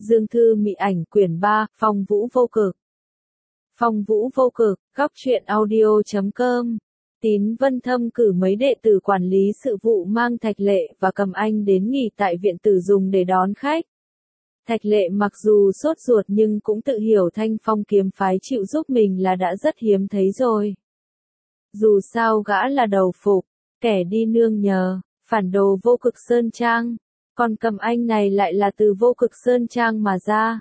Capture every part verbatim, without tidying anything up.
Dương Thư Mị Ảnh quyển ba, Phong Vũ Vô Cực. Phong Vũ Vô Cực, góc truyện audio chấm com. Tín Vân Thâm cử mấy đệ tử quản lý sự vụ mang Thạch Lệ và Cầm Anh đến nghỉ tại viện tử dùng để đón khách. Thạch Lệ mặc dù sốt ruột nhưng cũng tự hiểu Thanh Phong kiếm phái chịu giúp mình là đã rất hiếm thấy rồi. Dù sao gã là đầu phục, kẻ đi nương nhờ, phản đồ Vô Cực Sơn Trang, còn Cầm Anh này lại là từ Vô Cực Sơn Trang mà ra.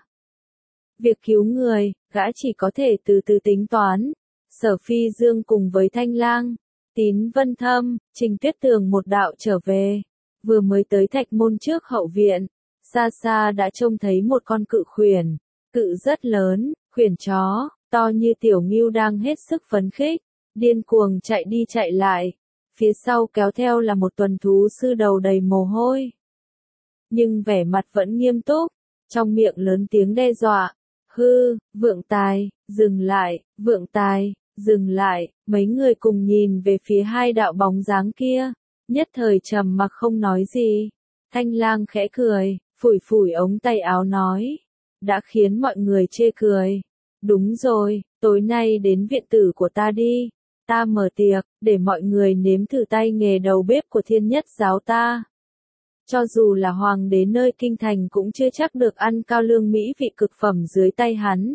Việc cứu người, gã chỉ có thể từ từ tính toán. Sở Phi Dương cùng với Thanh Lang, Tín Vân Thâm, Trình Tuyết Tường một đạo trở về. Vừa mới tới Thạch Môn trước hậu viện, xa xa đã trông thấy một con cự khuyển. Cự rất lớn, khuyển chó, to như tiểu ngưu đang hết sức phấn khích, điên cuồng chạy đi chạy lại. Phía sau kéo theo là một tuần thú sư đầu đầy mồ hôi. Nhưng vẻ mặt vẫn nghiêm túc, trong miệng lớn tiếng đe dọa. Hư, Vượng Tài, dừng lại, Vượng Tài, dừng lại, mấy người cùng nhìn về phía hai đạo bóng dáng kia, nhất thời trầm mặc không nói gì. Thanh Lang khẽ cười, phủi phủi ống tay áo nói, đã khiến mọi người chê cười. Đúng rồi, tối nay đến viện tử của ta đi, ta mở tiệc, để mọi người nếm thử tay nghề đầu bếp của Thiên Nhất giáo ta. Cho dù là hoàng đế nơi kinh thành cũng chưa chắc được ăn cao lương mỹ vị cực phẩm dưới tay hắn.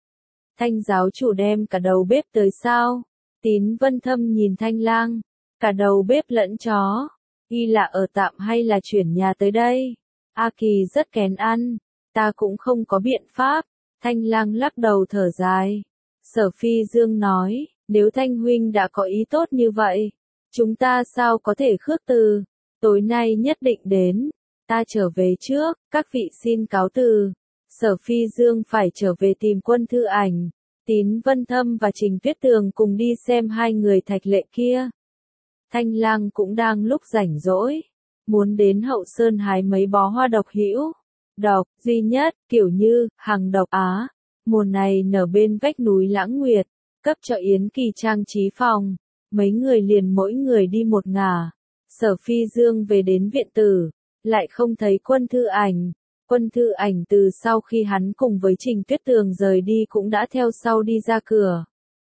Thanh giáo chủ đem cả đầu bếp tới sao? Tín Vân Thâm nhìn Thanh Lang, cả đầu bếp lẫn chó, y là ở tạm hay là chuyển nhà tới đây? A Kỳ rất kén ăn, ta cũng không có biện pháp. Thanh Lang lắc đầu thở dài. Sở Phi Dương nói, nếu Thanh huynh đã có ý tốt như vậy, chúng ta sao có thể khước từ? Tối nay nhất định đến, ta trở về trước, các vị xin cáo từ. Sở Phi Dương phải trở về tìm Quân Thư Ảnh, Tín Vân Thâm và Trình Tuyết Tường cùng đi xem hai người Thạch Lệ kia. Thanh Lang cũng đang lúc rảnh rỗi, muốn đến Hậu Sơn hái mấy bó hoa độc hữu, độc, duy nhất, kiểu như, hàng độc Á, mùa này nở bên vách núi Lãng Nguyệt, cấp cho Yến Kỳ trang trí phòng, mấy người liền mỗi người đi một ngả. Sở Phi Dương về đến viện tử, lại không thấy Quân Thư Ảnh. Quân Thư Ảnh từ sau khi hắn cùng với Trình Tuyết Tường rời đi cũng đã theo sau đi ra cửa.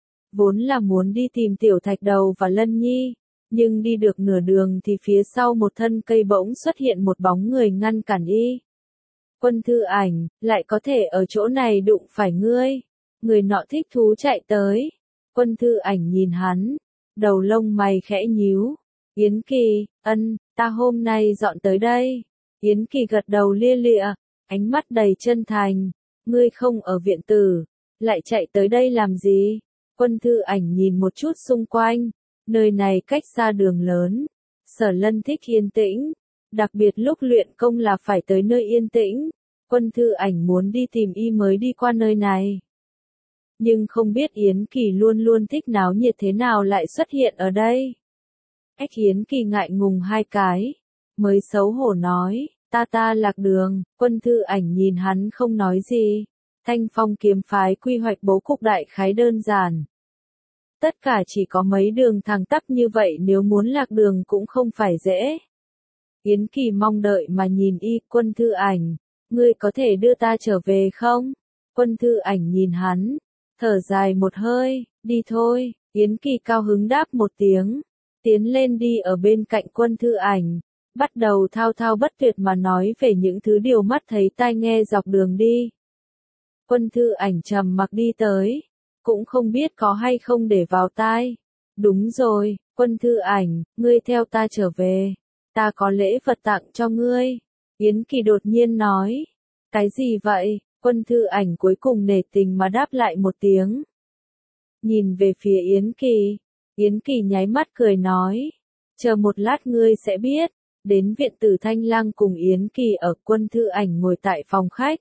Vốn là muốn đi tìm Tiểu Thạch Đầu và Lân Nhi, nhưng đi được nửa đường thì phía sau một thân cây bỗng xuất hiện một bóng người ngăn cản y. Quân Thư Ảnh, lại có thể ở chỗ này đụng phải ngươi. Người nọ thích thú chạy tới. Quân Thư Ảnh nhìn hắn, đầu lông mày khẽ nhíu. Yến Kỳ, ân, ta hôm nay dọn tới đây. Yến Kỳ gật đầu lia lịa, ánh mắt đầy chân thành. Ngươi không ở viện tử, lại chạy tới đây làm gì? Quân Thư Ảnh nhìn một chút xung quanh, nơi này cách xa đường lớn. Sở Lân thích yên tĩnh, đặc biệt lúc luyện công là phải tới nơi yên tĩnh. Quân Thư Ảnh muốn đi tìm y mới đi qua nơi này. Nhưng không biết Yến Kỳ luôn luôn thích náo nhiệt thế nào lại xuất hiện ở đây. Ách Yến Kỳ ngại ngùng hai cái, mới xấu hổ nói, ta ta lạc đường. Quân Thư Ảnh nhìn hắn không nói gì. Thanh Phong kiếm phái quy hoạch bố cục đại khái đơn giản. Tất cả chỉ có mấy đường thẳng tắp như vậy, nếu muốn lạc đường cũng không phải dễ. Yến Kỳ mong đợi mà nhìn y. Quân Thư Ảnh, ngươi có thể đưa ta trở về không? Quân Thư Ảnh nhìn hắn, thở dài một hơi, đi thôi. Yến Kỳ cao hứng đáp một tiếng, tiến lên đi ở bên cạnh Quân Thư Ảnh, bắt đầu thao thao bất tuyệt mà nói về những thứ điều mắt thấy tai nghe dọc đường đi. Quân Thư Ảnh trầm mặc đi tới, cũng không biết có hay không để vào tai. Đúng rồi, Quân Thư Ảnh, ngươi theo ta trở về, ta có lễ vật tặng cho ngươi. Yến Kỳ đột nhiên nói, cái gì vậy? Quân Thư Ảnh cuối cùng nể tình mà đáp lại một tiếng. Nhìn về phía Yến Kỳ, Yến Kỳ nháy mắt cười nói, chờ một lát ngươi sẽ biết. Đến viện tử, Thanh Lang cùng Yến Kỳ ở. Quân Thư Ảnh ngồi tại phòng khách,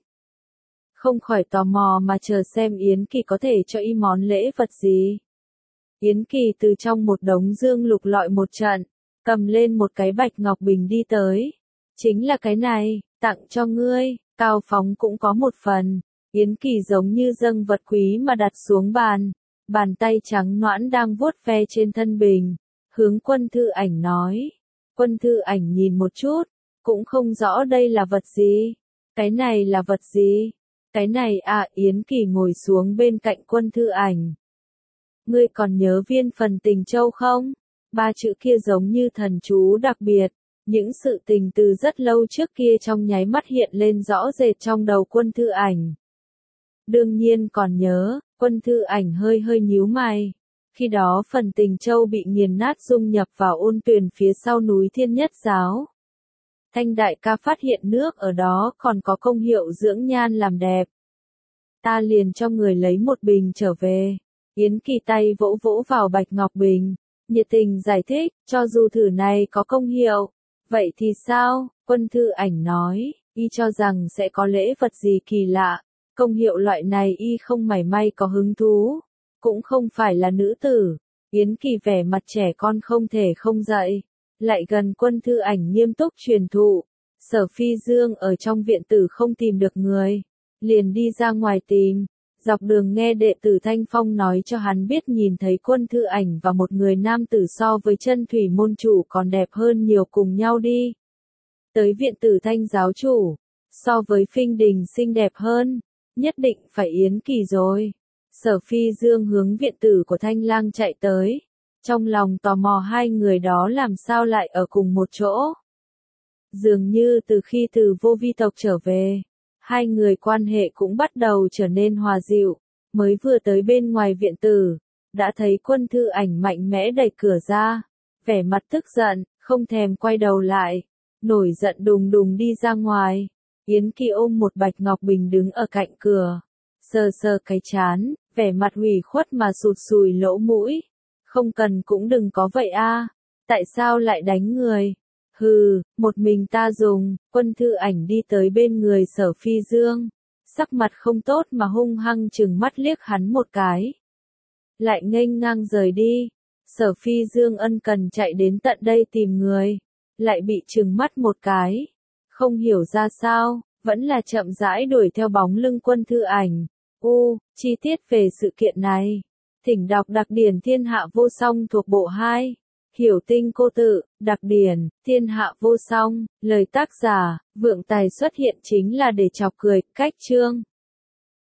không khỏi tò mò mà chờ xem Yến Kỳ có thể cho y món lễ vật gì. Yến Kỳ từ trong một đống dương lục lọi một trận, cầm lên một cái bạch ngọc bình đi tới. Chính là cái này, tặng cho ngươi. Cao Phóng cũng có một phần. Yến Kỳ giống như dâng vật quý mà đặt xuống bàn, bàn tay trắng nõn đang vuốt ve trên thân bình, hướng Quân Thư Ảnh nói. Quân Thư Ảnh nhìn một chút, cũng không rõ đây là vật gì. Cái này là vật gì? Cái này à, Yến Kỳ ngồi xuống bên cạnh Quân Thư Ảnh. Ngươi còn nhớ viên phần tình châu không? Ba chữ kia giống như thần chú đặc biệt. Những sự tình từ rất lâu trước kia trong nháy mắt hiện lên rõ rệt trong đầu Quân Thư Ảnh. Đương nhiên còn nhớ, Quân Thư Ảnh hơi hơi nhíu mày. Khi đó phần tình châu bị nghiền nát dung nhập vào ôn tuyền phía sau núi Thiên Nhất Giáo. Thanh đại ca phát hiện nước ở đó còn có công hiệu dưỡng nhan làm đẹp. Ta liền cho người lấy một bình trở về. Yến Kỳ tay vỗ vỗ vào bạch ngọc bình, nhiệt tình giải thích, cho dù thử này có công hiệu. Vậy thì sao? Quân Thư Ảnh nói, y cho rằng sẽ có lễ vật gì kỳ lạ. Công hiệu loại này y không mảy may có hứng thú. Cũng không phải là nữ tử. Yến Kỳ vẻ mặt trẻ con không thể không dậy. Lại gần Quân Thư Ảnh nghiêm túc truyền thụ. Sở Phi Dương ở trong viện tử không tìm được người. Liền đi ra ngoài tìm. Dọc đường nghe đệ tử Thanh Phong nói cho hắn biết nhìn thấy Quân Thư Ảnh và một người nam tử so với chân thủy môn chủ còn đẹp hơn nhiều cùng nhau đi. Tới viện tử Thanh giáo chủ. So với Phinh Đình xinh đẹp hơn. Nhất định phải Yến Kỳ rồi. Sở Phi Dương hướng viện tử của Thanh Lang chạy tới. Trong lòng tò mò hai người đó làm sao lại ở cùng một chỗ. Dường như từ khi từ Vô Vi tộc trở về, hai người quan hệ cũng bắt đầu trở nên hòa dịu. Mới vừa tới bên ngoài viện tử, đã thấy Quân Thư Ảnh mạnh mẽ đẩy cửa ra. Vẻ mặt tức giận, không thèm quay đầu lại. Nổi giận đùng đùng đi ra ngoài. Yến Kỳ ôm một bạch ngọc bình đứng ở cạnh cửa. Sờ sờ cái chán, vẻ mặt hủy khuất mà sụt sùi lỗ mũi. Không cần cũng đừng có vậy a. Tại sao lại đánh người? Hừ, một mình ta dùng. Quân Thư Ảnh đi tới bên người Sở Phi Dương. Sắc mặt không tốt mà hung hăng chừng mắt liếc hắn một cái. Lại nghênh ngang rời đi. Sở Phi Dương ân cần chạy đến tận đây tìm người. Lại bị chừng mắt một cái. Không hiểu ra sao, vẫn là chậm rãi đuổi theo bóng lưng Quân Thư Ảnh. U, chi tiết về sự kiện này. Thỉnh đọc đặc điển Thiên Hạ Vô Song thuộc bộ hai. Hiểu tinh cô tự, đặc điển, Thiên Hạ Vô Song, lời tác giả, Vượng Tài xuất hiện chính là để chọc cười, cách chương.